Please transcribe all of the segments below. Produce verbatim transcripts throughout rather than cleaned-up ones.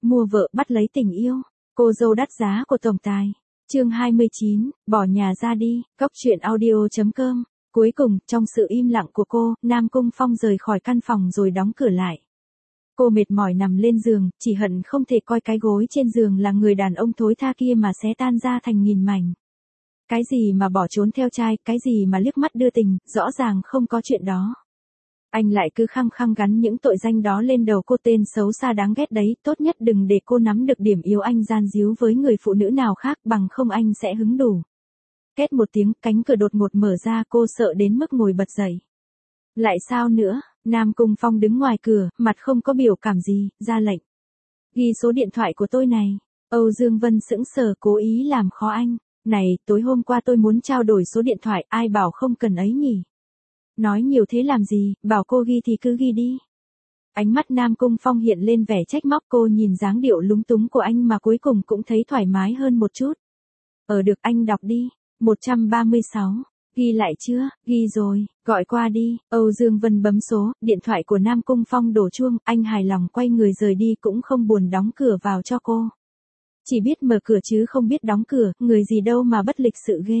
mua vợ bắt lấy tình yêu. Cô dâu đắt giá của tổng tài. Chương hai mươi chín, bỏ nhà ra đi. Cốc truyện audio chấm com. Cuối cùng, trong sự im lặng của cô, Nam Cung Phong rời khỏi căn phòng rồi đóng cửa lại. Cô mệt mỏi nằm lên giường, chỉ hận không thể coi cái gối trên giường là người đàn ông thối tha kia mà xé tan ra thành nghìn mảnh. Cái gì mà bỏ trốn theo trai, cái gì mà liếc mắt đưa tình, rõ ràng không có chuyện đó. Anh lại cứ khăng khăng gắn những tội danh đó lên đầu cô, tên xấu xa đáng ghét đấy, tốt nhất đừng để cô nắm được điểm yếu anh gian díu với người phụ nữ nào khác, bằng không anh sẽ hứng đủ. Két một tiếng, cánh cửa đột ngột mở ra, cô sợ đến mức ngồi bật dậy. Lại sao nữa? Nam Cung Phong đứng ngoài cửa, mặt không có biểu cảm gì, ra lệnh. Ghi số điện thoại của tôi này. Âu Dương Vân sững sờ, cố ý làm khó anh. Này, tối hôm qua tôi muốn trao đổi số điện thoại, ai bảo không cần ấy nhỉ? Nói nhiều thế làm gì, bảo cô ghi thì cứ ghi đi. Ánh mắt Nam Cung Phong hiện lên vẻ trách móc, cô nhìn dáng điệu lúng túng của anh mà cuối cùng cũng thấy thoải mái hơn một chút. Ờ được, anh đọc đi. một trăm ba mươi sáu. Ghi lại chưa? Ghi rồi, gọi qua đi. Âu Dương Vân bấm số, điện thoại của Nam Cung Phong đổ chuông, anh hài lòng quay người rời đi cũng không buồn đóng cửa vào cho cô. Chỉ biết mở cửa chứ không biết đóng cửa, người gì đâu mà bất lịch sự ghê.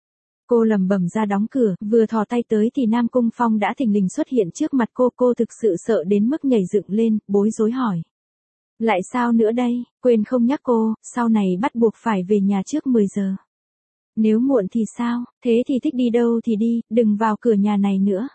Cô lẩm bẩm ra đóng cửa, vừa thò tay tới thì Nam Cung Phong đã thình lình xuất hiện trước mặt cô, cô thực sự sợ đến mức nhảy dựng lên, bối rối hỏi. Lại sao nữa đây, quên không nhắc cô, sau này bắt buộc phải về nhà trước mười giờ. Nếu muộn thì sao, thế thì thích đi đâu thì đi, đừng vào cửa nhà này nữa.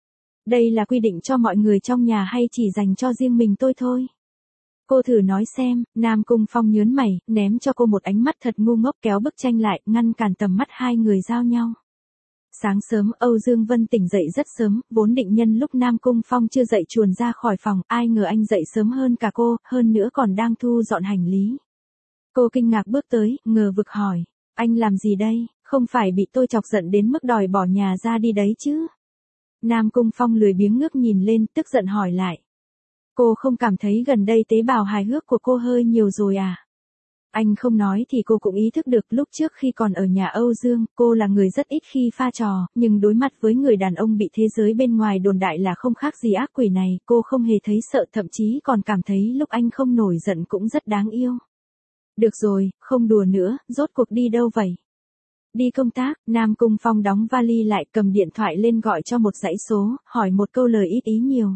Đây là quy định cho mọi người trong nhà hay chỉ dành cho riêng mình tôi thôi? Cô thử nói xem. Nam Cung Phong nhớn mày, ném cho cô một ánh mắt thật ngu ngốc, kéo bức tranh lại, ngăn cản tầm mắt hai người giao nhau. Sáng sớm, Âu Dương Vân tỉnh dậy rất sớm, vốn định nhân lúc Nam Cung Phong chưa dậy chuồn ra khỏi phòng, ai ngờ anh dậy sớm hơn cả cô, hơn nữa còn đang thu dọn hành lý. Cô kinh ngạc bước tới, ngờ vực hỏi, anh làm gì đây, không phải bị tôi chọc giận đến mức đòi bỏ nhà ra đi đấy chứ? Nam Cung Phong lười biếng ngước nhìn lên, tức giận hỏi lại. Cô không cảm thấy gần đây tế bào hài hước của cô hơi nhiều rồi à? Anh không nói thì cô cũng ý thức được, lúc trước khi còn ở nhà Âu Dương, cô là người rất ít khi pha trò, nhưng đối mặt với người đàn ông bị thế giới bên ngoài đồn đại là không khác gì ác quỷ này, cô không hề thấy sợ, thậm chí còn cảm thấy lúc anh không nổi giận cũng rất đáng yêu. Được rồi, không đùa nữa, rốt cuộc đi đâu vậy? Đi công tác. Nam Cung Phong đóng vali lại, cầm điện thoại lên gọi cho một dãy số, hỏi một câu lời ít ý nhiều.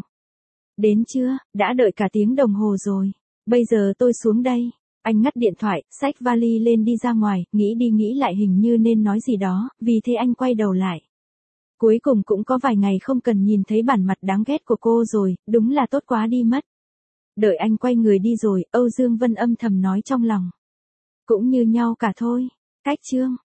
Đến chưa? Đã đợi cả tiếng đồng hồ rồi. Bây giờ tôi xuống đây. Anh ngắt điện thoại, xách vali lên đi ra ngoài, nghĩ đi nghĩ lại hình như nên nói gì đó, vì thế anh quay đầu lại. Cuối cùng cũng có vài ngày không cần nhìn thấy bản mặt đáng ghét của cô rồi, đúng là tốt quá đi mất. Đợi anh quay người đi rồi, Âu Dương Vân âm thầm nói trong lòng. Cũng như nhau cả thôi. Cách chương.